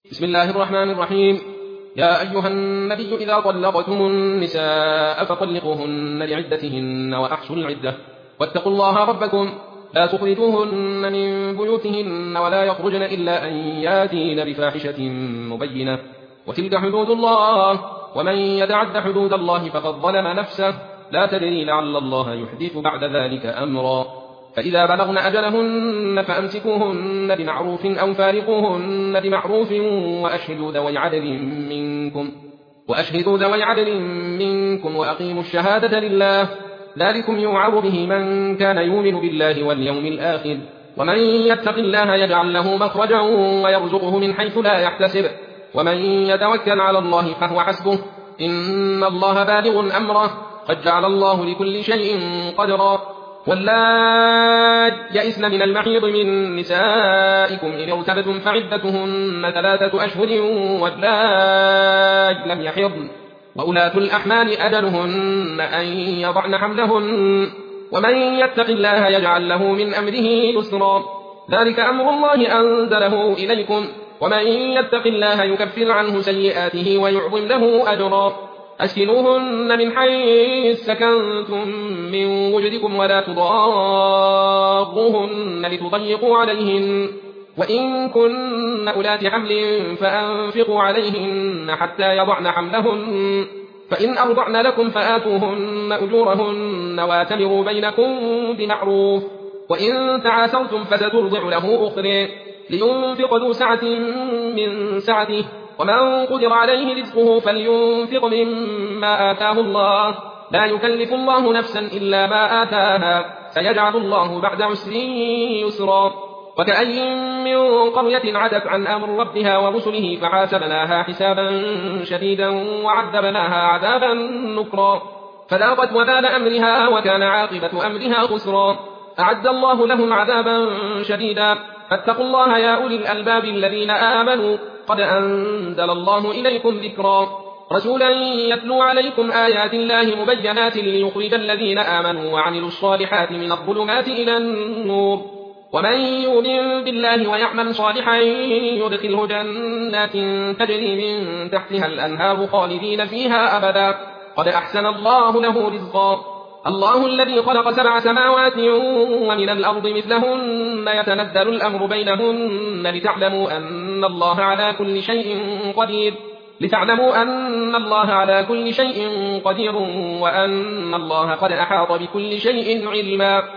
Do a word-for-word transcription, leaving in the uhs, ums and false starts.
بسم الله الرحمن الرحيم. يا أيها النبي إذا طلقتم النساء فطلقوهن لعدتهن وأحصوا العدة واتقوا الله ربكم لا تخرجوهن من بيوتهن ولا يخرجن إلا أن ياتين بفاحشة مبينة وتلك حدود الله ومن يتعد حدود الله فقد ظلم نفسه لا تدري لعل الله يحدث بعد ذلك أمرا. فإذا بلغن أجلهن فأمسكوهن بمعروف أو فارقوهن بمعروف وأشهدوا ذوي عدل منكم وأشهدوا ذوي عدل منكم وأقيموا الشهادة لله ذلكم يوعظ به من كان يؤمن بالله واليوم الآخر ومن يتق الله يجعل له مخرجا ويرزقه من حيث لا يحتسب ومن يتوكل على الله فهو حسبه إن الله بالغ أمره قد جعل الله لكل شيء قدرا. واللائي يئسن من المحيض من نسائكم إن ارتبتم فعدتهن ثلاثة أشهر واللائي لم يحضن وأولاة الأحمال أجلهن أن يضعن حملهن ومن يتق الله يجعل له من أمره يسرا ذلك أمر الله أنزله إليكم ومن يتق الله يكفر عنه سيئاته ويعظم له أجرا. أسكنوهن من حيث سكنتم من وجدكم ولا تضاروهن لتضيقوا عليهن وإن كن أولات حمل فأنفقوا عليهن حتى يضعن حملهن فإن أرضعن لكم فآتوهن أجورهن واتمروا بينكم بمعروف وإن تعاسرتم فسترضع له أخرى لينفق ذو سعة من سعته ومن قدر عليه رزقه فلينفق مما آتاه الله لا يكلف الله نفسا إلا ما آتاها سيجعل الله بعد عسر يسرا. وكأي من قرية عتت عن أمر ربها ورسله فحاسبناها حسابا شديدا وعذبناها عذابا نكرا فذاقت وبال أمرها وكان عاقبة أمرها خسرا. أعد الله لهم عذابا شديدا فاتقوا الله يا أولي الألباب الذين آمنوا قد أنزل الله إليكم ذكرا رسولا يتلو عليكم آيات الله مبينات ليخرج الذين آمنوا وعملوا الصالحات من الظلمات إلى النور ومن يؤمن بالله ويعمل صالحا يدخله جنات تجري من تحتها الأنهار خالدين فيها أبدا قد أحسن الله له رزقا. الله الذي خلق سبع سماوات ومن الأرض مثلهن يتنزل الأمر بينهن لتعلموا أن الله على كل شيء قدير لتعلموا أن الله على كل شيء قدير وأن الله قد أحاط بكل شيء علما.